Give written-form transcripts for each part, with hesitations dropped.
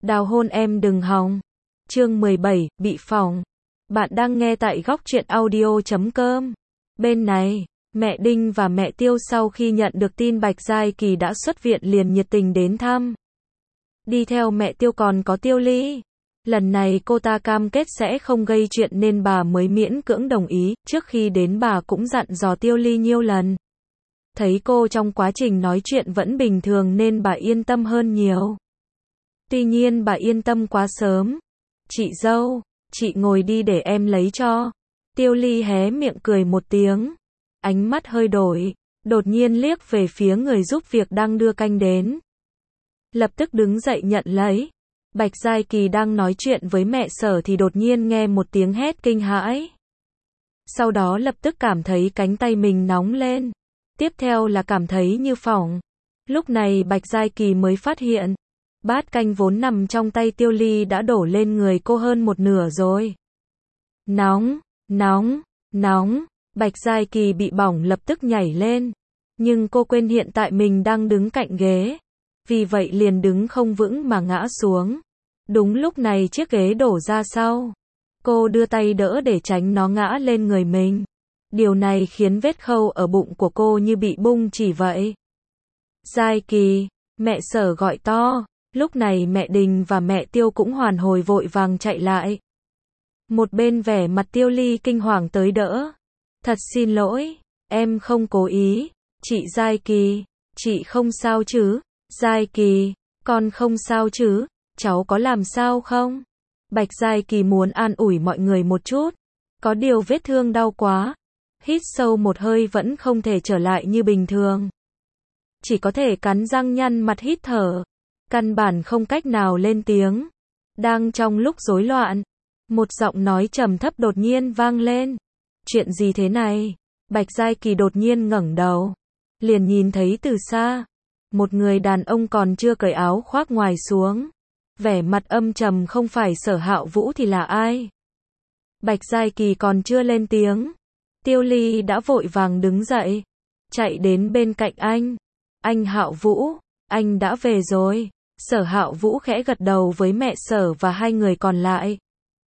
Đào hôn em đừng hòng. Chương 17, bị phỏng. Bạn đang nghe tại góc truyện audio.com. Bên này, mẹ Đinh và mẹ Tiêu sau khi nhận được tin Bạch Giai Kỳ đã xuất viện liền nhiệt tình đến thăm. Đi theo mẹ Tiêu còn có Tiêu Ly. Lần này cô ta cam kết sẽ không gây chuyện nên bà mới miễn cưỡng đồng ý, trước khi đến bà cũng dặn dò Tiêu Ly nhiều lần. Thấy cô trong quá trình nói chuyện vẫn bình thường nên bà yên tâm hơn nhiều. Tuy nhiên bà yên tâm quá sớm. Chị dâu, chị ngồi đi để em lấy cho. Tiêu Ly hé miệng cười một tiếng. Ánh mắt hơi đổi, đột nhiên liếc về phía người giúp việc đang đưa canh đến. Lập tức đứng dậy nhận lấy. Bạch Giai Kỳ đang nói chuyện với mẹ Sở thì đột nhiên nghe một tiếng hét kinh hãi. Sau đó lập tức cảm thấy cánh tay mình nóng lên. Tiếp theo là cảm thấy như phỏng. Lúc này Bạch Giai Kỳ mới phát hiện. Bát canh vốn nằm trong tay Tiêu Ly đã đổ lên người cô hơn một nửa rồi. Nóng, nóng, nóng. Bạch Giai Kỳ bị bỏng lập tức nhảy lên. Nhưng cô quên hiện tại mình đang đứng cạnh ghế. Vì vậy liền đứng không vững mà ngã xuống. Đúng lúc này chiếc ghế đổ ra sau. Cô đưa tay đỡ để tránh nó ngã lên người mình. Điều này khiến vết khâu ở bụng của cô như bị bung chỉ vậy. Giai Kỳ, mẹ Sở gọi to. Lúc này mẹ Đình và mẹ Tiêu cũng hoàn hồi vội vàng chạy lại. Một bên vẻ mặt Tiêu Ly kinh hoàng tới đỡ. Thật xin lỗi, em không cố ý. Chị Giai Kỳ, chị không sao chứ? Giai Kỳ, con không sao chứ? Cháu có làm sao không? Bạch Giai Kỳ muốn an ủi mọi người một chút. Có điều vết thương đau quá. Hít sâu một hơi vẫn không thể trở lại như bình thường. Chỉ có thể cắn răng nhăn mặt hít thở. Căn bản không cách nào lên tiếng. Đang trong lúc rối loạn, một giọng nói trầm thấp đột nhiên vang lên. Chuyện gì thế này? Bạch Giai Kỳ đột nhiên ngẩng đầu. Liền nhìn thấy từ xa. Một người đàn ông còn chưa cởi áo khoác ngoài xuống. Vẻ mặt âm trầm không phải Sở Hạo Vũ thì là ai? Bạch Giai Kỳ còn chưa lên tiếng. Tiêu Ly đã vội vàng đứng dậy. Chạy đến bên cạnh anh. Anh Hạo Vũ, anh đã về rồi. Sở Hạo Vũ khẽ gật đầu với mẹ Sở và hai người còn lại.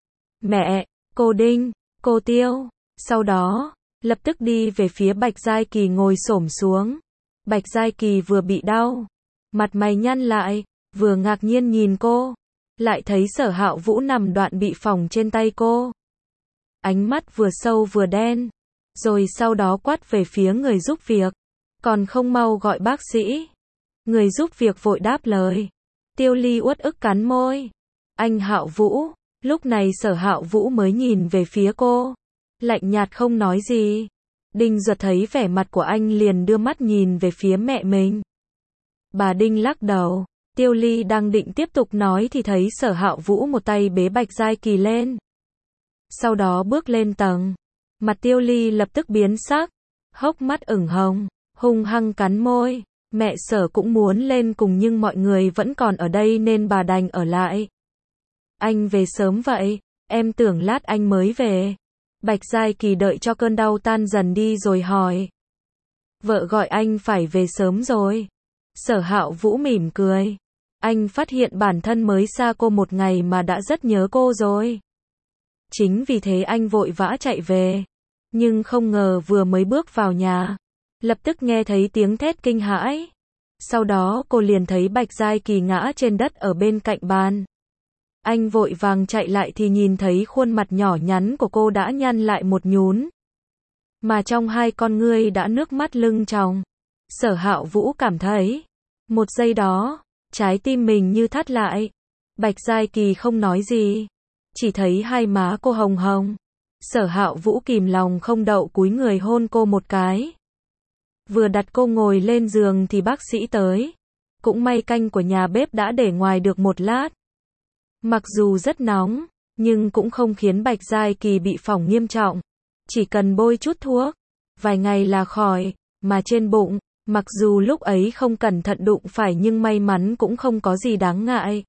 Mẹ, cô Đinh, cô Tiêu. Sau đó, lập tức đi về phía Bạch Giai Kỳ ngồi xổm xuống. Bạch Giai Kỳ vừa bị đau, mặt mày nhăn lại, vừa ngạc nhiên nhìn cô. Lại thấy Sở Hạo Vũ nằm đoạn bị phỏng trên tay cô. Ánh mắt vừa sâu vừa đen. Rồi sau đó quát về phía người giúp việc. Còn không mau gọi bác sĩ. Người giúp việc vội đáp lời. Tiêu Ly uất ức cắn môi. Anh Hạo Vũ. Lúc này Sở Hạo Vũ mới nhìn về phía cô. Lạnh nhạt không nói gì. Đinh Duật thấy vẻ mặt của anh liền đưa mắt nhìn về phía mẹ mình. Bà Đinh lắc đầu. Tiêu Ly đang định tiếp tục nói thì thấy Sở Hạo Vũ một tay bế Bạch Giai Kỳ lên. Sau đó bước lên tầng. Mặt Tiêu Ly lập tức biến sắc. Hốc mắt ửng hồng. Hung hăng cắn môi. Mẹ Sở cũng muốn lên cùng nhưng mọi người vẫn còn ở đây nên bà đành ở lại. Anh về sớm vậy? Em tưởng lát anh mới về. Bạch Giai Kỳ đợi cho cơn đau tan dần đi rồi hỏi. Vợ gọi anh phải về sớm rồi. Sở Hạo Vũ mỉm cười. Anh phát hiện bản thân mới xa cô một ngày mà đã rất nhớ cô rồi. Chính vì thế anh vội vã chạy về. Nhưng không ngờ vừa mới bước vào nhà. Lập tức nghe thấy tiếng thét kinh hãi. Sau đó cô liền thấy Bạch Giai Kỳ ngã trên đất ở bên cạnh bàn. Anh vội vàng chạy lại thì nhìn thấy khuôn mặt nhỏ nhắn của cô đã nhăn lại một nhún. Mà trong hai con ngươi đã nước mắt lưng tròng. Sở Hạo Vũ cảm thấy. Một giây đó, trái tim mình như thắt lại. Bạch Giai Kỳ không nói gì. Chỉ thấy hai má cô hồng hồng. Sở Hạo Vũ kìm lòng không đậu cúi người hôn cô một cái. Vừa đặt cô ngồi lên giường thì bác sĩ tới. Cũng may canh của nhà bếp đã để ngoài được một lát. Mặc dù rất nóng, nhưng cũng không khiến Bạch Giai Kỳ bị phỏng nghiêm trọng. Chỉ cần bôi chút thuốc, vài ngày là khỏi. Mà trên bụng, mặc dù lúc ấy không cẩn thận đụng phải nhưng may mắn cũng không có gì đáng ngại.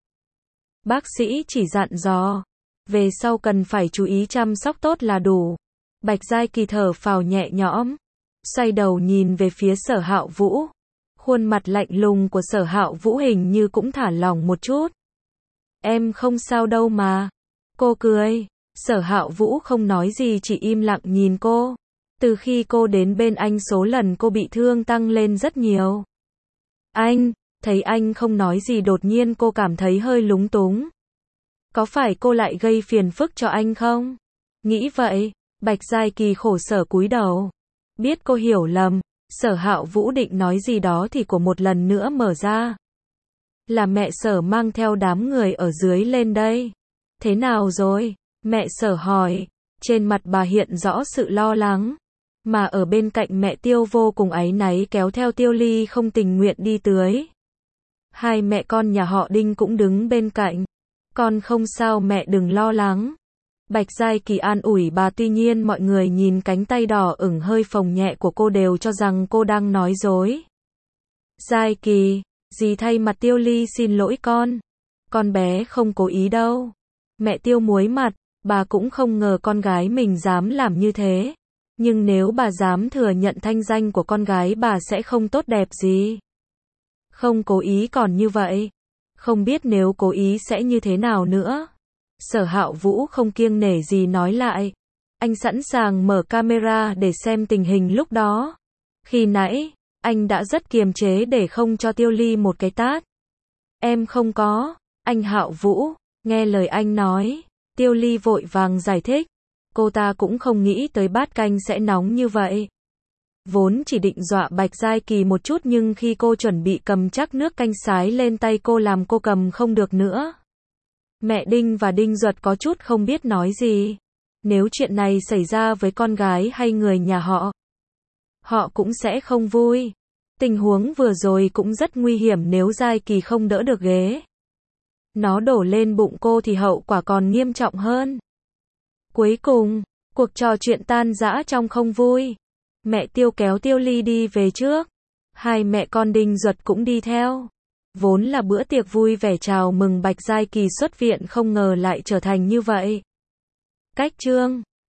Bác sĩ chỉ dặn dò, về sau cần phải chú ý chăm sóc tốt là đủ. Bạch Giai Kỳ thở phào nhẹ nhõm. Xoay đầu nhìn về phía Sở Hạo Vũ. Khuôn mặt lạnh lùng của Sở Hạo Vũ hình như cũng thả lỏng một chút. Em không sao đâu mà. Cô cười. Sở Hạo Vũ không nói gì chỉ im lặng nhìn cô. Từ khi cô đến bên anh số lần cô bị thương tăng lên rất nhiều. Anh, thấy anh không nói gì đột nhiên cô cảm thấy hơi lúng túng. Có phải cô lại gây phiền phức cho anh không? Nghĩ vậy, Bạch Giai Kỳ khổ sở cúi đầu. Biết cô hiểu lầm, Sở Hạo Vũ định nói gì đó thì của một lần nữa mở ra. Là mẹ Sở mang theo đám người ở dưới lên đây. Thế nào rồi? Mẹ Sở hỏi. Trên mặt bà hiện rõ sự lo lắng. Mà ở bên cạnh mẹ Tiêu vô cùng áy náy kéo theo Tiêu Ly không tình nguyện đi tưới. Hai mẹ con nhà họ Đinh cũng đứng bên cạnh. Con không sao mẹ đừng lo lắng. Bạch Giai Kỳ an ủi bà tuy nhiên mọi người nhìn cánh tay đỏ ửng hơi phồng nhẹ của cô đều cho rằng cô đang nói dối. Giai Kỳ, dì thay mặt Tiêu Ly xin lỗi con bé không cố ý đâu. Mẹ Tiêu muối mặt, bà cũng không ngờ con gái mình dám làm như thế. Nhưng nếu bà dám thừa nhận thanh danh của con gái bà sẽ không tốt đẹp gì. Không cố ý còn như vậy. Không biết nếu cố ý sẽ như thế nào nữa. Sở Hạo Vũ không kiêng nể gì nói lại. Anh sẵn sàng mở camera để xem tình hình lúc đó. Khi nãy, anh đã rất kiềm chế để không cho Tiêu Ly một cái tát. Em không có, anh Hạo Vũ, nghe lời anh nói. Tiêu Ly vội vàng giải thích. Cô ta cũng không nghĩ tới bát canh sẽ nóng như vậy. Vốn chỉ định dọa Bạch Giai Kỳ một chút nhưng khi cô chuẩn bị cầm chắc nước canh sái lên tay cô làm cô cầm không được nữa. Mẹ Đinh và Đinh Duật có chút không biết nói gì. Nếu chuyện này xảy ra với con gái hay người nhà họ cũng sẽ không vui. Tình huống vừa rồi cũng rất nguy hiểm nếu Giai Kỳ không đỡ được ghế. Nó đổ lên bụng cô thì hậu quả còn nghiêm trọng hơn. Cuối cùng, cuộc trò chuyện tan rã trong không vui. Mẹ Tiêu kéo Tiêu Ly đi về trước. Hai mẹ con Đinh Duật cũng đi theo. Vốn là bữa tiệc vui vẻ chào mừng Bạch Giai Kỳ xuất viện không ngờ lại trở thành như vậy. Cách chương